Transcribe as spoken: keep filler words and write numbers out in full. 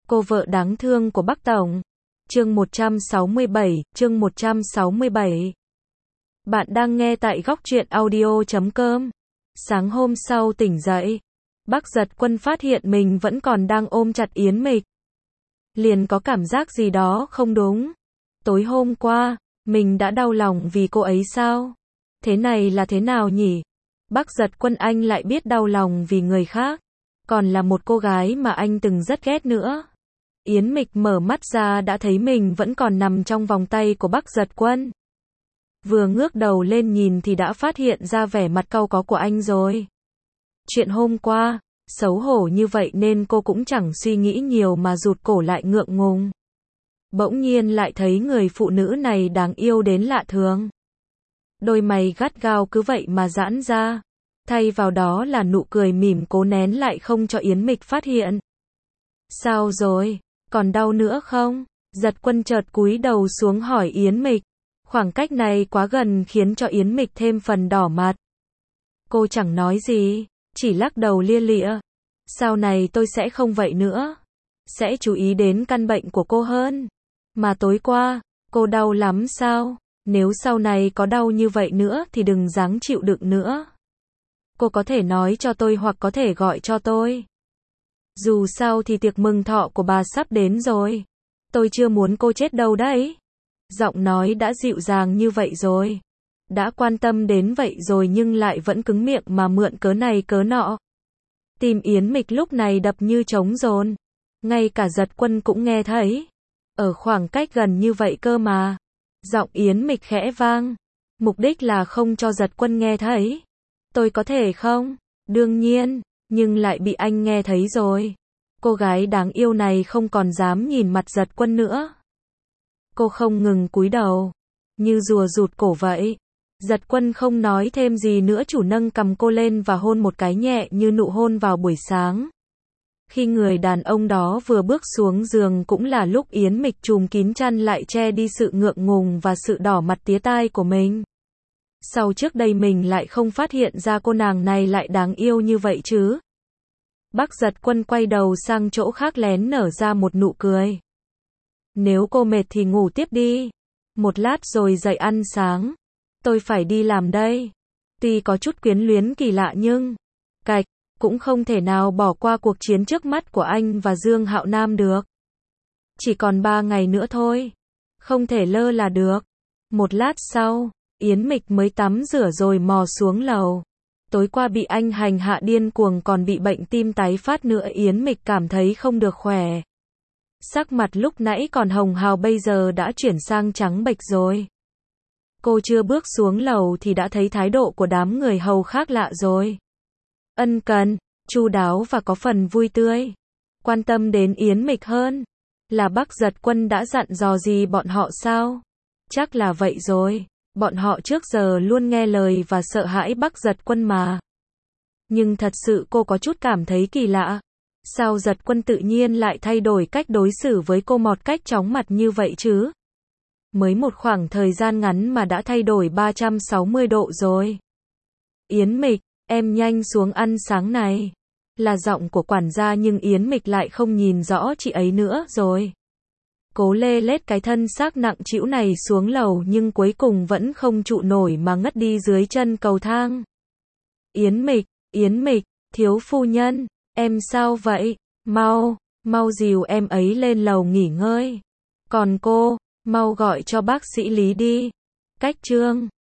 Cô vợ đáng thương của Bắc Tổng. Chương một trăm sáu mươi bảy, chương một trăm sáu mươi bảy. Bạn đang nghe tại góc truyện audio chấm com. Sáng hôm sau tỉnh dậy, Bắc Giật Quân phát hiện mình vẫn còn đang ôm chặt Yến Mịch. Liền có cảm giác gì đó không đúng. Tối hôm qua, mình đã đau lòng vì cô ấy sao? Thế này là thế nào nhỉ? Bắc Giật Quân anh lại biết đau lòng vì người khác, còn là một cô gái mà anh từng rất ghét nữa. Yến Mịch mở mắt ra đã thấy mình vẫn còn nằm trong vòng tay của Bắc Giật Quân. Vừa ngước đầu lên nhìn thì đã phát hiện ra vẻ mặt cau có của anh rồi. Chuyện hôm qua, xấu hổ như vậy nên cô cũng chẳng suy nghĩ nhiều mà rụt cổ lại ngượng ngùng. Bỗng nhiên lại thấy người phụ nữ này đáng yêu đến lạ thường. Đôi mày gắt gao cứ vậy mà giãn ra, thay vào đó là nụ cười mỉm cố nén lại không cho Yến Mịch phát hiện. Sao rồi, còn đau nữa không? Giật Quân chợt cúi đầu xuống hỏi Yến Mịch. Khoảng cách này quá gần khiến cho Yến Mịch thêm phần đỏ mặt. Cô chẳng nói gì, chỉ lắc đầu lia lịa. Sau này tôi sẽ không vậy nữa. Sẽ chú ý đến căn bệnh của cô hơn. Mà tối qua, cô đau lắm sao? Nếu sau này có đau như vậy nữa thì đừng dáng chịu đựng nữa. Cô có thể nói cho tôi hoặc có thể gọi cho tôi. Dù sao thì tiệc mừng thọ của bà sắp đến rồi. Tôi chưa muốn cô chết đâu đấy. Giọng nói đã dịu dàng như vậy rồi. Đã quan tâm đến vậy rồi nhưng lại vẫn cứng miệng mà mượn cớ này cớ nọ. Tim Yến Mịch lúc này đập như trống rồn. Ngay cả Giật Quân cũng nghe thấy. Ở khoảng cách gần như vậy cơ mà. Giọng Yến Mịch khẽ vang. Mục đích là không cho Giật Quân nghe thấy. Tôi có thể không? Đương nhiên. Nhưng lại bị anh nghe thấy rồi. Cô gái đáng yêu này không còn dám nhìn mặt Giật Quân nữa. Cô không ngừng cúi đầu, như rùa rụt cổ vậy. Giật Quân không nói thêm gì nữa, chủ nâng cầm cô lên và hôn một cái nhẹ như nụ hôn vào buổi sáng. Khi người đàn ông đó vừa bước xuống giường cũng là lúc Yến Mịch trùm kín chăn lại che đi sự ngượng ngùng và sự đỏ mặt tía tai của mình. Sau trước đây mình lại không phát hiện ra cô nàng này lại đáng yêu như vậy chứ. Bắc Giật Quân quay đầu sang chỗ khác lén nở ra một nụ cười. Nếu cô mệt thì ngủ tiếp đi. Một lát rồi dậy ăn sáng. Tôi phải đi làm đây. Tuy có chút quyến luyến kỳ lạ nhưng, cạch, cũng không thể nào bỏ qua cuộc chiến trước mắt của anh và Dương Hạo Nam được. Chỉ còn ba ngày nữa thôi. Không thể lơ là được. Một lát sau, Yến Mịch mới tắm rửa rồi mò xuống lầu. Tối qua bị anh hành hạ điên cuồng còn bị bệnh tim tái phát nữa, Yến Mịch cảm thấy không được khỏe. Sắc mặt lúc nãy còn hồng hào bây giờ đã chuyển sang trắng bệch rồi. Cô chưa bước xuống lầu thì đã thấy thái độ của đám người hầu khác lạ rồi. Ân cần, chu đáo và có phần vui tươi. Quan tâm đến Yến Mịch hơn. Là Bắc Giật Quân đã dặn dò gì bọn họ sao? Chắc là vậy rồi. Bọn họ trước giờ luôn nghe lời và sợ hãi Bắc Giật Quân mà. Nhưng thật sự cô có chút cảm thấy kỳ lạ. Sao Giật Quân tự nhiên lại thay đổi cách đối xử với cô một cách chóng mặt như vậy chứ? Mới một khoảng thời gian ngắn mà đã thay đổi ba trăm sáu mươi độ rồi. Yến Mịch, em nhanh xuống ăn sáng này. Là giọng của quản gia nhưng Yến Mịch lại không nhìn rõ chị ấy nữa rồi. Cố lê lết cái thân xác nặng trĩu này xuống lầu nhưng cuối cùng vẫn không trụ nổi mà ngất đi dưới chân cầu thang. Yến Mịch, Yến Mịch, thiếu phu nhân, em sao vậy? Mau, mau dìu em ấy lên lầu nghỉ ngơi. Còn cô, mau gọi cho bác sĩ Lý đi. Cách chương